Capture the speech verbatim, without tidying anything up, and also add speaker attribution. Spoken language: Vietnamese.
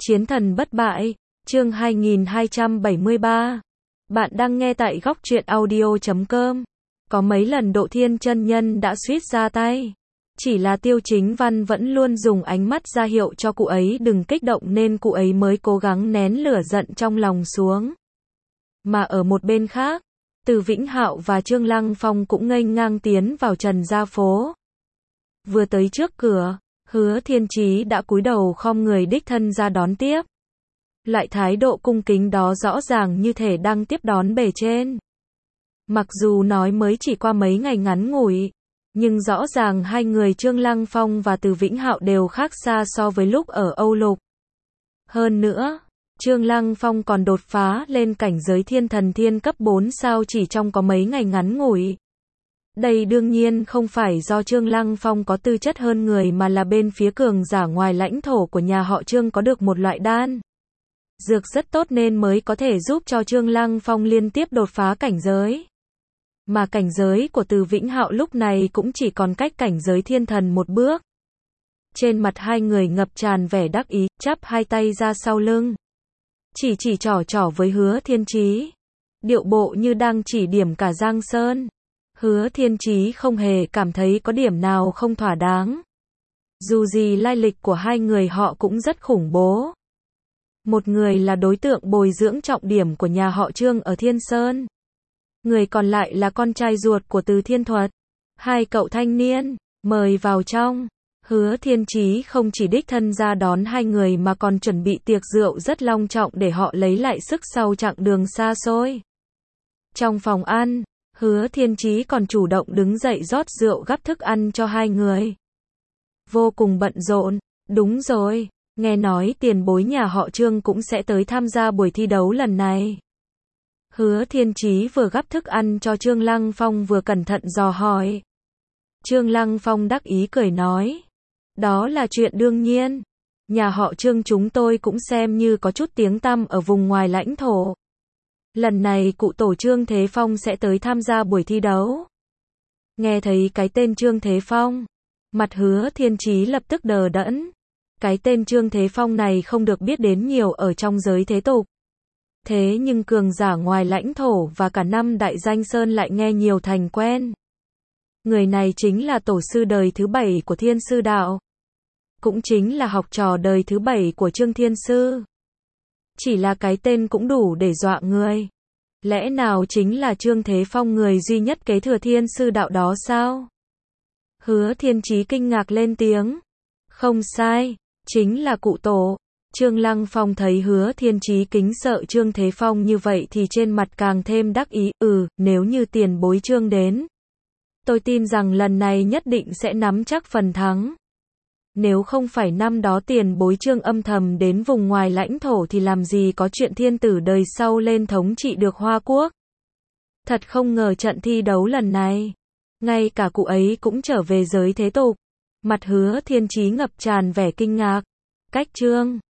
Speaker 1: Chiến thần bất bại, chương hai nghìn hai trăm bảy mươi ba. Bạn đang nghe tại góc truyện audio chấm com. Có mấy lần Độ Thiên chân nhân đã suýt ra tay. Chỉ là Tiêu Chính Văn vẫn luôn dùng ánh mắt ra hiệu cho cụ ấy đừng kích động nên cụ ấy mới cố gắng nén lửa giận trong lòng xuống. Mà ở một bên khác, Từ Vĩnh Hạo và Trương Lăng Phong cũng nghênh ngang tiến vào Trần gia phố. Vừa tới trước cửa, Hứa Thiên Chí đã cúi đầu khom người đích thân ra đón tiếp. Loại thái độ cung kính đó rõ ràng như thể đang tiếp đón bề trên. Mặc dù nói mới chỉ qua mấy ngày ngắn ngủi, nhưng rõ ràng hai người Trương Lăng Phong và Từ Vĩnh Hạo đều khác xa so với lúc ở Âu Lục. Hơn nữa, Trương Lăng Phong còn đột phá lên cảnh giới thiên thần thiên cấp bốn sao chỉ trong có mấy ngày ngắn ngủi. Đây đương nhiên không phải do Trương Lăng Phong có tư chất hơn người mà là bên phía cường giả ngoài lãnh thổ của nhà họ Trương có được một loại đan dược rất tốt nên mới có thể giúp cho Trương Lăng Phong liên tiếp đột phá cảnh giới. Mà cảnh giới của Từ Vĩnh Hạo lúc này cũng chỉ còn cách cảnh giới thiên thần một bước. Trên mặt hai người ngập tràn vẻ đắc ý, chắp hai tay ra sau lưng. Chỉ chỉ trỏ trỏ với Hứa Thiên Chí. Điệu bộ như đang chỉ điểm cả Giang Sơn. Hứa Thiên Chí không hề cảm thấy có điểm nào không thỏa đáng. Dù gì lai lịch của hai người họ cũng rất khủng bố. Một người là đối tượng bồi dưỡng trọng điểm của nhà họ Trương ở Thiên Sơn. Người còn lại là con trai ruột của Từ Thiên Thuật. Hai cậu thanh niên, mời vào trong. Hứa Thiên Chí không chỉ đích thân ra đón hai người mà còn chuẩn bị tiệc rượu rất long trọng để họ lấy lại sức sau chặng đường xa xôi. Trong phòng ăn, Hứa Thiên Chí còn chủ động đứng dậy rót rượu gắp thức ăn cho hai người. Vô cùng bận rộn, đúng rồi, nghe nói tiền bối nhà họ Trương cũng sẽ tới tham gia buổi thi đấu lần này. Hứa Thiên Chí vừa gắp thức ăn cho Trương Lăng Phong vừa cẩn thận dò hỏi. Trương Lăng Phong đắc ý cười nói. Đó là chuyện đương nhiên. Nhà họ Trương chúng tôi cũng xem như có chút tiếng tăm ở vùng ngoài lãnh thổ. Lần này cụ tổ Trương Thế Phong sẽ tới tham gia buổi thi đấu. Nghe thấy cái tên Trương Thế Phong, mặt Hứa Thiên Chí lập tức đờ đẫn. Cái tên Trương Thế Phong này không được biết đến nhiều ở trong giới thế tục. Thế nhưng cường giả ngoài lãnh thổ và cả năm đại danh sơn lại nghe nhiều thành quen. Người này chính là tổ sư đời thứ bảy của Thiên Sư Đạo. Cũng chính là học trò đời thứ bảy của Trương Thiên Sư. Chỉ là cái tên cũng đủ để dọa người. Lẽ nào chính là Trương Thế Phong người duy nhất kế thừa Thiên Sư Đạo đó sao? Hứa Thiên Chí kinh ngạc lên tiếng. Không sai, chính là cụ tổ. Trương Lăng Phong thấy Hứa Thiên Chí kính sợ Trương Thế Phong như vậy thì trên mặt càng thêm đắc ý. Ừ, nếu như tiền bối Trương đến, tôi tin rằng lần này nhất định sẽ nắm chắc phần thắng. Nếu không phải năm đó tiền bối Trương âm thầm đến vùng ngoài lãnh thổ thì làm gì có chuyện thiên tử đời sau lên thống trị được Hoa Quốc. Thật không ngờ trận thi đấu lần này, ngay cả cụ ấy cũng trở về giới thế tục. Mặt Hứa Thiên Chí ngập tràn vẻ kinh ngạc. Cách Trương